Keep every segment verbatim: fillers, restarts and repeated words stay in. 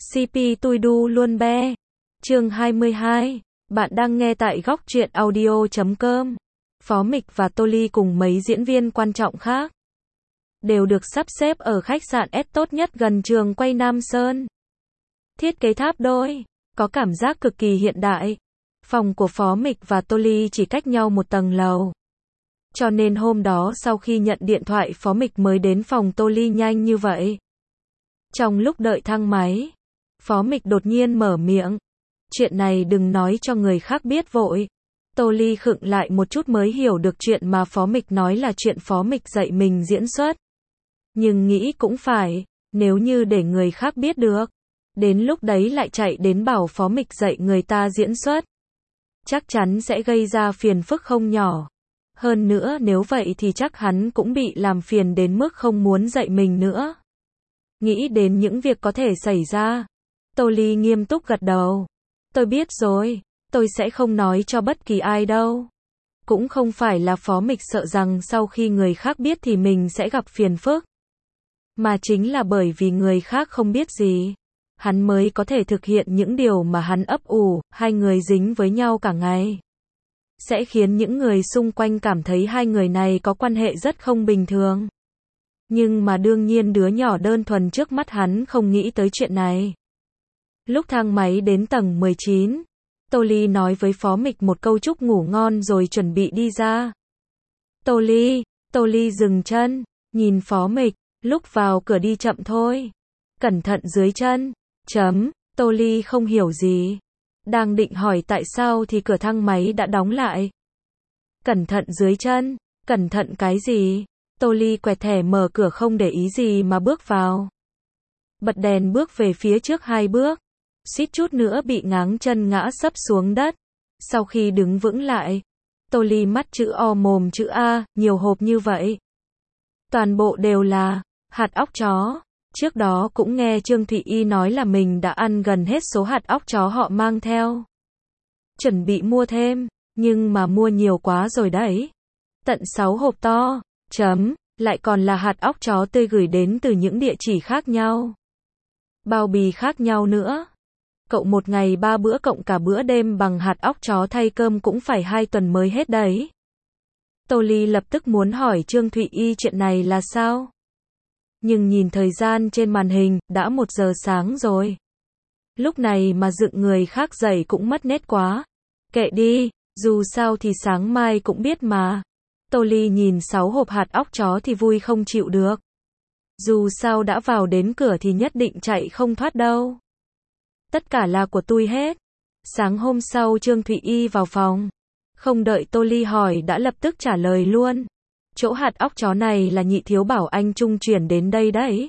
xê pê tôi đu luôn be. Chương hai mươi hai. Bạn đang nghe tại góc truyện audio chấm com. Phó Mịch và Tô Ly cùng mấy diễn viên quan trọng khác đều được sắp xếp ở khách sạn S tốt nhất gần trường quay Nam Sơn. Thiết kế tháp đôi, có cảm giác cực kỳ hiện đại. Phòng của Phó Mịch và Tô Ly chỉ cách nhau một tầng lầu. Cho nên hôm đó sau khi nhận điện thoại Phó Mịch mới đến phòng Tô Ly nhanh như vậy. Trong lúc đợi thang máy, Phó Mịch đột nhiên mở miệng. Chuyện này đừng nói cho người khác biết vội. Tô Ly khựng lại một chút mới hiểu được chuyện mà Phó Mịch nói là chuyện Phó Mịch dạy mình diễn xuất. Nhưng nghĩ cũng phải, nếu như để người khác biết được, đến lúc đấy lại chạy đến bảo Phó Mịch dạy người ta diễn xuất, chắc chắn sẽ gây ra phiền phức không nhỏ. Hơn nữa nếu vậy thì chắc hắn cũng bị làm phiền đến mức không muốn dạy mình nữa. Nghĩ đến những việc có thể xảy ra, Tô Ly nghiêm túc gật đầu. Tôi biết rồi, tôi sẽ không nói cho bất kỳ ai đâu. Cũng không phải là Phó Mịch sợ rằng sau khi người khác biết thì mình sẽ gặp phiền phức, mà chính là bởi vì người khác không biết gì, hắn mới có thể thực hiện những điều mà hắn ấp ủ. Hai người dính với nhau cả ngày sẽ khiến những người xung quanh cảm thấy hai người này có quan hệ rất không bình thường. Nhưng mà đương nhiên đứa nhỏ đơn thuần trước mắt hắn không nghĩ tới chuyện này. Lúc thang máy đến tầng mười chín, Tô Ly nói với Phó Mịch một câu chúc ngủ ngon rồi chuẩn bị đi ra. Tô Ly, Tô Ly dừng chân, nhìn Phó Mịch, lúc vào cửa đi chậm thôi. Cẩn thận dưới chân. Chấm, Tô Ly không hiểu gì. Đang định hỏi tại sao thì cửa thang máy đã đóng lại. Cẩn thận dưới chân, cẩn thận cái gì? Tô Ly quẹt thẻ mở cửa không để ý gì mà bước vào. Bật đèn bước về phía trước hai bước. Suýt chút nữa bị ngáng chân ngã sấp xuống đất. Sau khi đứng vững lại, Tô Ly mắt chữ O mồm chữ A, nhiều hộp như vậy. Toàn bộ đều là hạt óc chó. Trước đó cũng nghe Trương Thụy Y nói là mình đã ăn gần hết số hạt óc chó họ mang theo. Chuẩn bị mua thêm, nhưng mà mua nhiều quá rồi đấy. Tận sáu hộp to, chấm, lại còn là hạt óc chó tươi gửi đến từ những địa chỉ khác nhau. Bao bì khác nhau nữa. Cậu một ngày ba bữa cộng cả bữa đêm bằng hạt óc chó thay cơm cũng phải hai tuần mới hết đấy. Tô Ly lập tức muốn hỏi Trương Thụy Y chuyện này là sao? Nhưng nhìn thời gian trên màn hình, đã một giờ sáng rồi. Lúc này mà dựng người khác dậy cũng mất nét quá. Kệ đi, dù sao thì sáng mai cũng biết mà. Tô Ly nhìn sáu hộp hạt óc chó thì vui không chịu được. Dù sao đã vào đến cửa thì nhất định chạy không thoát đâu. Tất cả là của tôi hết. Sáng hôm sau Trương Thụy Y vào phòng. Không đợi Tô Ly hỏi đã lập tức trả lời luôn. Chỗ hạt óc chó này là nhị thiếu bảo anh Trung chuyển đến đây đấy.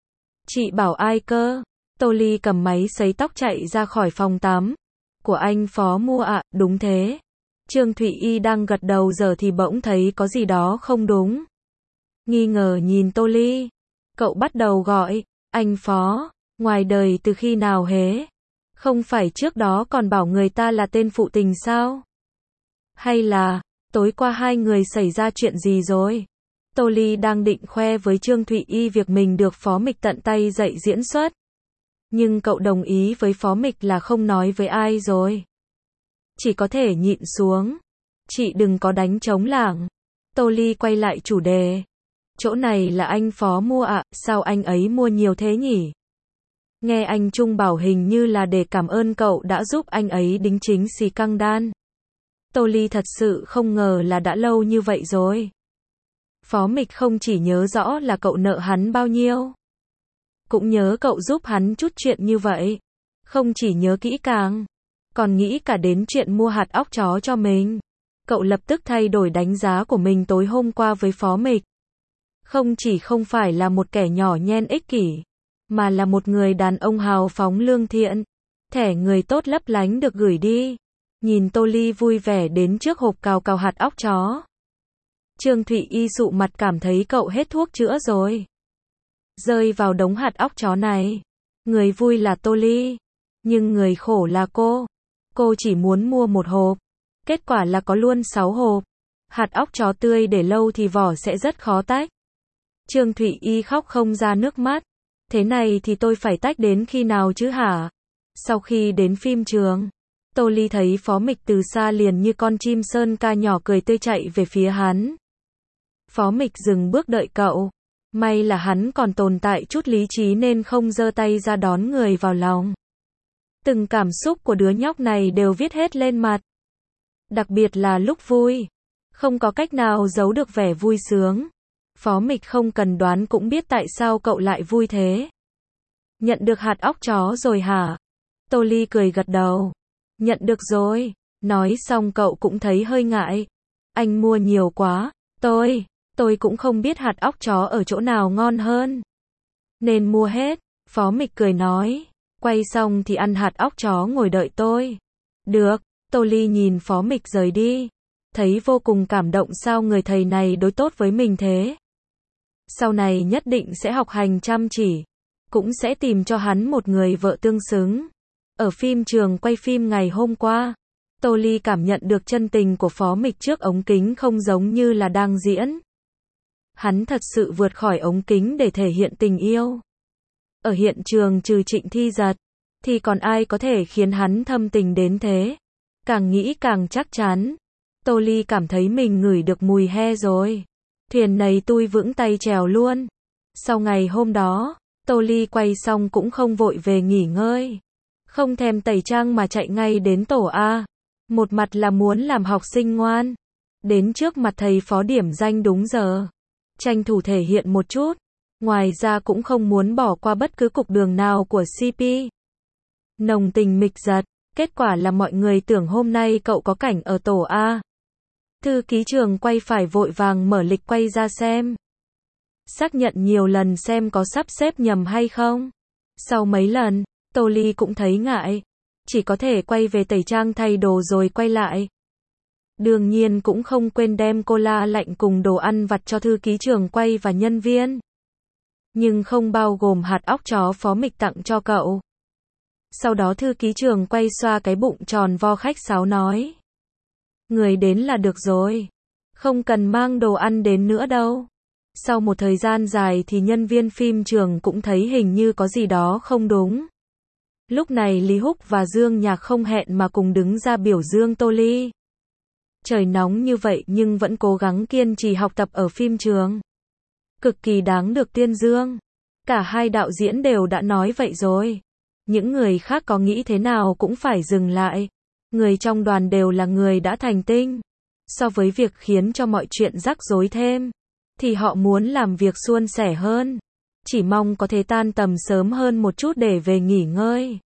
Chị bảo ai cơ? Tô Ly cầm máy sấy tóc chạy ra khỏi phòng tắm. Của anh Phó mua ạ, à, đúng thế. Trương Thụy Y đang gật đầu giờ thì bỗng thấy có gì đó không đúng. Nghi ngờ nhìn Tô Ly. Cậu bắt đầu gọi, anh Phó, ngoài đời từ khi nào hế? Không phải trước đó còn bảo người ta là tên phụ tình sao? Hay là, tối qua hai người xảy ra chuyện gì rồi? Tô Ly đang định khoe với Trương Thụy Y việc mình được Phó Mịch tận tay dạy diễn xuất. Nhưng cậu đồng ý với Phó Mịch là không nói với ai rồi. Chỉ có thể nhịn xuống. Chị đừng có đánh trống lảng. Tô Ly quay lại chủ đề. Chỗ này là anh Phó mua ạ, à, sao anh ấy mua nhiều thế nhỉ? Nghe anh Trung bảo hình như là để cảm ơn cậu đã giúp anh ấy đính chính xì căng đan. Tô Ly thật sự không ngờ là đã lâu như vậy rồi. Phó Mịch không chỉ nhớ rõ là cậu nợ hắn bao nhiêu, cũng nhớ cậu giúp hắn chút chuyện như vậy. Không chỉ nhớ kỹ càng, còn nghĩ cả đến chuyện mua hạt óc chó cho mình. Cậu lập tức thay đổi đánh giá của mình tối hôm qua với Phó Mịch. Không chỉ không phải là một kẻ nhỏ nhen ích kỷ, mà là một người đàn ông hào phóng lương thiện. Thẻ người tốt lấp lánh được gửi đi. Nhìn Tô Ly vui vẻ đến trước hộp cào cào hạt óc chó. Trương Thụy Y sụ mặt cảm thấy cậu hết thuốc chữa rồi. Rơi vào đống hạt óc chó này. Người vui là Tô Ly. Nhưng người khổ là cô. Cô chỉ muốn mua một hộp. Kết quả là có luôn sáu hộp. Hạt óc chó tươi để lâu thì vỏ sẽ rất khó tách. Trương Thụy Y khóc không ra nước mắt. Thế này thì tôi phải tách đến khi nào chứ hả? Sau khi đến phim trường, Tô Ly thấy Phó Mịch từ xa liền như con chim sơn ca nhỏ cười tươi chạy về phía hắn. Phó Mịch dừng bước đợi cậu. May là hắn còn tồn tại chút lý trí nên không giơ tay ra đón người vào lòng. Từng cảm xúc của đứa nhóc này đều viết hết lên mặt. Đặc biệt là lúc vui. Không có cách nào giấu được vẻ vui sướng. Phó Mịch không cần đoán cũng biết tại sao cậu lại vui thế. Nhận được hạt óc chó rồi hả? Tô Ly cười gật đầu. Nhận được rồi. Nói xong cậu cũng thấy hơi ngại. Anh mua nhiều quá. Tôi, tôi cũng không biết hạt óc chó ở chỗ nào ngon hơn. Nên mua hết. Phó Mịch cười nói. Quay xong thì ăn hạt óc chó ngồi đợi tôi. Được. Tô Ly nhìn Phó Mịch rời đi. Thấy vô cùng cảm động sao người thầy này đối tốt với mình thế. Sau này nhất định sẽ học hành chăm chỉ. Cũng sẽ tìm cho hắn một người vợ tương xứng. Ở phim trường quay phim ngày hôm qua, Tô Ly cảm nhận được chân tình của Phó Mịch trước ống kính không giống như là đang diễn. Hắn thật sự vượt khỏi ống kính để thể hiện tình yêu. Ở hiện trường trừ Trịnh Thi Giật, thì còn ai có thể khiến hắn thâm tình đến thế. Càng nghĩ càng chắc chắn. Tô Ly cảm thấy mình ngửi được mùi he rồi. Thuyền này tui vững tay chèo luôn. Sau ngày hôm đó, Tô Ly quay xong cũng không vội về nghỉ ngơi. Không thèm tẩy trang mà chạy ngay đến tổ A. Một mặt là muốn làm học sinh ngoan. Đến trước mặt thầy phó điểm danh đúng giờ. Tranh thủ thể hiện một chút. Ngoài ra cũng không muốn bỏ qua bất cứ cục đường nào của xê pê. Nồng tình mịch giật. Kết quả là mọi người tưởng hôm nay cậu có cảnh ở tổ A. Thư ký trường quay phải vội vàng mở lịch quay ra xem. Xác nhận nhiều lần xem có sắp xếp nhầm hay không. Sau mấy lần, Tô Ly cũng thấy ngại. Chỉ có thể quay về tẩy trang thay đồ rồi quay lại. Đương nhiên cũng không quên đem cola lạnh cùng đồ ăn vặt cho thư ký trường quay và nhân viên. Nhưng không bao gồm hạt óc chó Phó Mịch tặng cho cậu. Sau đó thư ký trường quay xoa cái bụng tròn vo khách sáo nói. Người đến là được rồi. Không cần mang đồ ăn đến nữa đâu. Sau một thời gian dài thì nhân viên phim trường cũng thấy hình như có gì đó không đúng. Lúc này Lý Húc và Dương Nhạc không hẹn mà cùng đứng ra biểu dương Tô Ly. Trời nóng như vậy nhưng vẫn cố gắng kiên trì học tập ở phim trường. Cực kỳ đáng được tuyên dương. Cả hai đạo diễn đều đã nói vậy rồi. Những người khác có nghĩ thế nào cũng phải dừng lại. Người trong đoàn đều là người đã thành tinh. So với việc khiến cho mọi chuyện rắc rối thêm, thì họ muốn làm việc suôn sẻ hơn. Chỉ mong có thể tan tầm sớm hơn một chút để về nghỉ ngơi.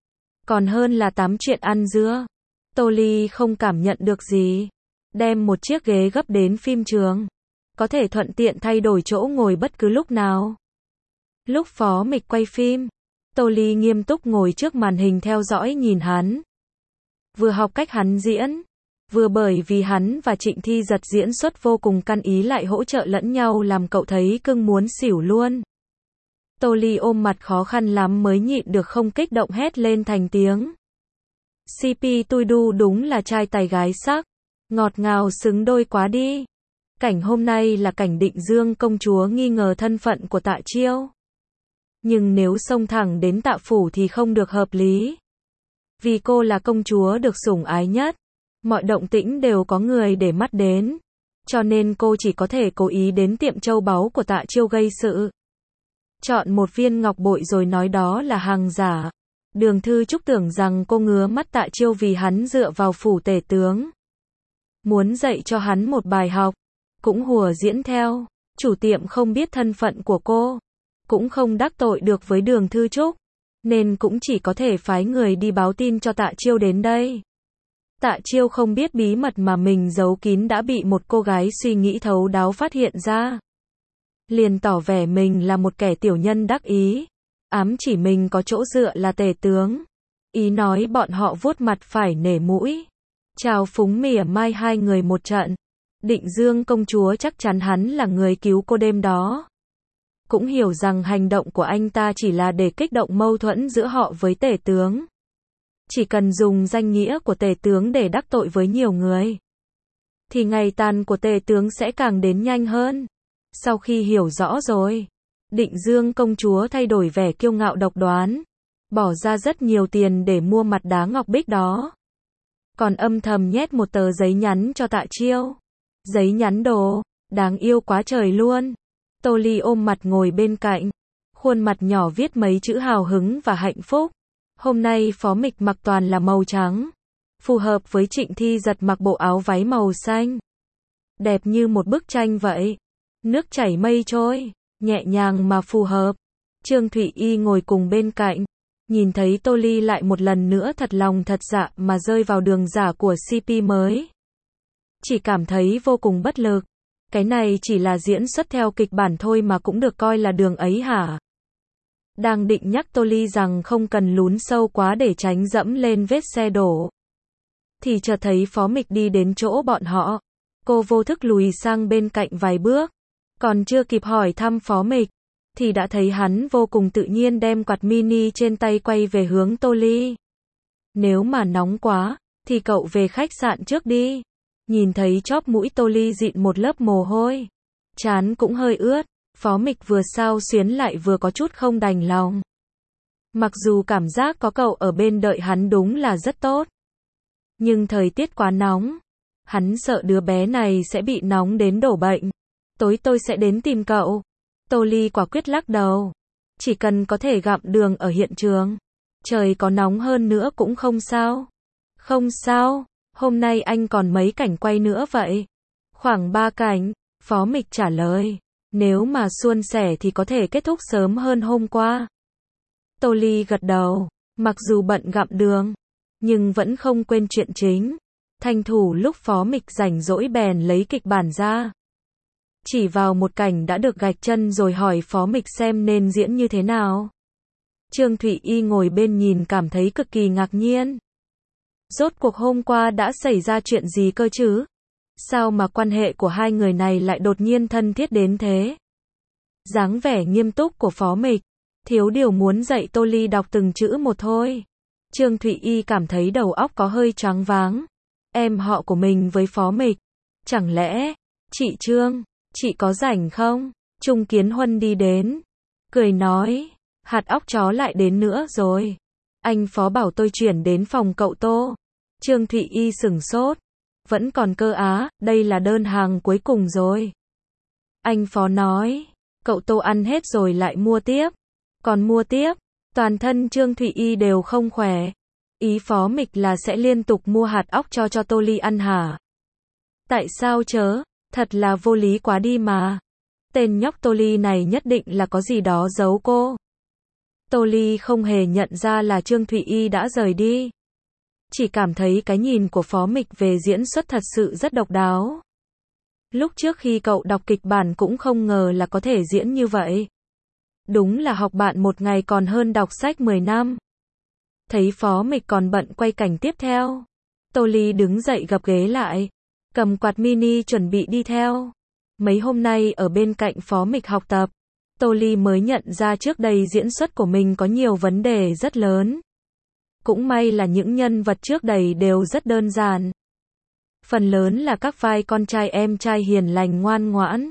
Còn hơn là tám chuyện ăn dưa. Tô Ly không cảm nhận được gì. Đem một chiếc ghế gấp đến phim trường. Có thể thuận tiện thay đổi chỗ ngồi bất cứ lúc nào. Lúc Phó Mịch quay phim, Tô Ly nghiêm túc ngồi trước màn hình theo dõi nhìn hắn. Vừa học cách hắn diễn, vừa bởi vì hắn và Trịnh Thi Giật diễn xuất vô cùng căn ý lại hỗ trợ lẫn nhau làm cậu thấy cưng muốn xỉu luôn. Tô Ly ôm mặt khó khăn lắm mới nhịn được không kích động hét lên thành tiếng. xê pê tui đu đúng là trai tài gái sắc, ngọt ngào xứng đôi quá đi. Cảnh hôm nay là cảnh Định Dương công chúa nghi ngờ thân phận của Tạ Chiêu. Nhưng nếu xông thẳng đến Tạ Phủ thì không được hợp lý. Vì cô là công chúa được sủng ái nhất, mọi động tĩnh đều có người để mắt đến. Cho nên cô chỉ có thể cố ý đến tiệm châu báu của Tạ Chiêu gây sự. Chọn một viên ngọc bội rồi nói đó là hàng giả. Đường Thư Trúc tưởng rằng cô ngứa mắt Tạ Chiêu vì hắn dựa vào phủ tể tướng. Muốn dạy cho hắn một bài học. Cũng hùa diễn theo. Chủ tiệm không biết thân phận của cô. Cũng không đắc tội được với Đường Thư Trúc. Nên cũng chỉ có thể phái người đi báo tin cho Tạ Chiêu đến đây. Tạ Chiêu không biết bí mật mà mình giấu kín đã bị một cô gái suy nghĩ thấu đáo phát hiện ra. Liền tỏ vẻ mình là một kẻ tiểu nhân đắc ý. Ám chỉ mình có chỗ dựa là tể tướng. Ý nói bọn họ vuốt mặt phải nể mũi. Chào phúng mỉa mai hai người một trận. Định Dương công chúa chắc chắn hắn là người cứu cô đêm đó. Cũng hiểu rằng hành động của anh ta chỉ là để kích động mâu thuẫn giữa họ với tể tướng. Chỉ cần dùng danh nghĩa của tể tướng để đắc tội với nhiều người, thì ngày tàn của tể tướng sẽ càng đến nhanh hơn. Sau khi hiểu rõ rồi, Định Dương công chúa thay đổi vẻ kiêu ngạo độc đoán, bỏ ra rất nhiều tiền để mua mặt đá ngọc bích đó. Còn âm thầm nhét một tờ giấy nhắn cho Tạ Chiêu. Giấy nhắn đồ, đáng yêu quá trời luôn. Tô Ly ôm mặt ngồi bên cạnh, khuôn mặt nhỏ viết mấy chữ hào hứng và hạnh phúc. Hôm nay Phó Mịch mặc toàn là màu trắng, phù hợp với Trịnh Thi Giật mặc bộ áo váy màu xanh. Đẹp như một bức tranh vậy. Nước chảy mây trôi, nhẹ nhàng mà phù hợp. Trương Thụy Y ngồi cùng bên cạnh, nhìn thấy Tô Ly lại một lần nữa thật lòng thật dạ mà rơi vào đường giả của xê pê mới. Chỉ cảm thấy vô cùng bất lực. Cái này chỉ là diễn xuất theo kịch bản thôi mà cũng được coi là đường ấy hả? Đang định nhắc Tô Ly rằng không cần lún sâu quá để tránh dẫm lên vết xe đổ, thì chợt thấy Phó Mịch đi đến chỗ bọn họ. Cô vô thức lùi sang bên cạnh vài bước. Còn chưa kịp hỏi thăm Phó Mịch, thì đã thấy hắn vô cùng tự nhiên đem quạt mini trên tay quay về hướng Tô Ly. Nếu mà nóng quá, thì cậu về khách sạn trước đi. Nhìn thấy chóp mũi Tô Ly dịn một lớp mồ hôi, trán cũng hơi ướt, Phó Mịch vừa xao xuyến lại vừa có chút không đành lòng. Mặc dù cảm giác có cậu ở bên đợi hắn đúng là rất tốt, nhưng thời tiết quá nóng, hắn sợ đứa bé này sẽ bị nóng đến đổ bệnh. Tối tôi sẽ đến tìm cậu. Tô Ly quả quyết lắc đầu. Chỉ cần có thể gặm đường ở hiện trường, trời có nóng hơn nữa cũng không sao. Không sao, hôm nay anh còn mấy cảnh quay nữa vậy? Khoảng ba cảnh, Phó Mịch trả lời. Nếu mà suôn sẻ thì có thể kết thúc sớm hơn hôm qua. Tô Ly gật đầu, mặc dù bận gặm đường, nhưng vẫn không quên chuyện chính. Tranh thủ lúc Phó Mịch rảnh rỗi bèn lấy kịch bản ra. Chỉ vào một cảnh đã được gạch chân rồi hỏi Phó Mịch xem nên diễn như thế nào. Trương Thụy Y ngồi bên nhìn cảm thấy cực kỳ ngạc nhiên. Rốt cuộc hôm qua đã xảy ra chuyện gì cơ chứ? Sao mà quan hệ của hai người này lại đột nhiên thân thiết đến thế? Dáng vẻ nghiêm túc của Phó Mịch, thiếu điều muốn dạy Tô Ly đọc từng chữ một thôi. Trương Thụy Y cảm thấy đầu óc có hơi choáng váng. Em họ của mình với Phó Mịch. Chẳng lẽ, chị Trương, chị có rảnh không? Trung Kiến Huân đi đến, cười nói, hạt óc chó lại đến nữa rồi. Anh Phó bảo tôi chuyển đến phòng cậu Tô. Trương Thụy Y sửng sốt. Vẫn còn cơ á, đây là đơn hàng cuối cùng rồi. Anh Phó nói, cậu Tô ăn hết rồi lại mua tiếp. Còn mua tiếp, toàn thân Trương Thụy Y đều không khỏe. Ý Phó Mịch là sẽ liên tục mua hạt óc cho cho Tô Ly ăn hả? Tại sao chớ? Thật là vô lý quá đi mà. Tên nhóc Tô Ly này nhất định là có gì đó giấu cô. Tô Ly không hề nhận ra là Trương Thụy Y đã rời đi. Chỉ cảm thấy cái nhìn của Phó Mịch về diễn xuất thật sự rất độc đáo. Lúc trước khi cậu đọc kịch bản cũng không ngờ là có thể diễn như vậy. Đúng là học bạn một ngày còn hơn đọc sách mười năm. Thấy Phó Mịch còn bận quay cảnh tiếp theo, Tô Ly đứng dậy gập ghế lại, cầm quạt mini chuẩn bị đi theo. Mấy hôm nay ở bên cạnh Phó Mịch học tập, Tô Ly mới nhận ra trước đây diễn xuất của mình có nhiều vấn đề rất lớn. Cũng may là những nhân vật trước đây đều rất đơn giản. Phần lớn là các vai con trai em trai hiền lành ngoan ngoãn,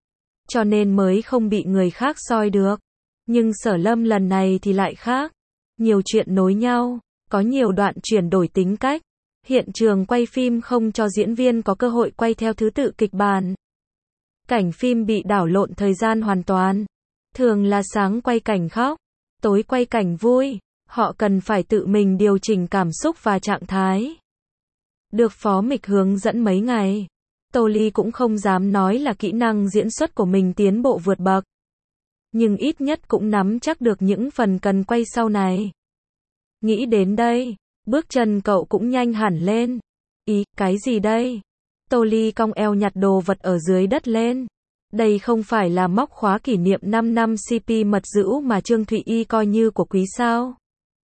cho nên mới không bị người khác soi được. Nhưng Sở Lâm lần này thì lại khác. Nhiều chuyện nối nhau, có nhiều đoạn chuyển đổi tính cách. Hiện trường quay phim không cho diễn viên có cơ hội quay theo thứ tự kịch bản. Cảnh phim bị đảo lộn thời gian hoàn toàn. Thường là sáng quay cảnh khóc, tối quay cảnh vui. Họ cần phải tự mình điều chỉnh cảm xúc và trạng thái. Được Phó Mịch hướng dẫn mấy ngày, Tô Ly cũng không dám nói là kỹ năng diễn xuất của mình tiến bộ vượt bậc. Nhưng ít nhất cũng nắm chắc được những phần cần quay sau này. Nghĩ đến đây, bước chân cậu cũng nhanh hẳn lên. Ý, cái gì đây? Tô Ly cong eo nhặt đồ vật ở dưới đất lên. Đây không phải là móc khóa kỷ niệm năm năm xê pê mật dữ mà Trương Thụy Y coi như của quý sao?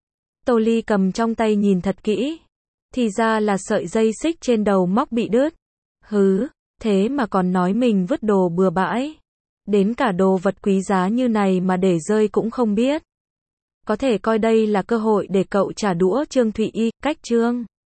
Tô Ly cầm trong tay nhìn thật kỹ. Thì ra là sợi dây xích trên đầu móc bị đứt. Hứ, thế mà còn nói mình vứt đồ bừa bãi. Đến cả đồ vật quý giá như này mà để rơi cũng không biết. Có thể coi đây là cơ hội để cậu trả đũa Trương Thụy Y, cách Trương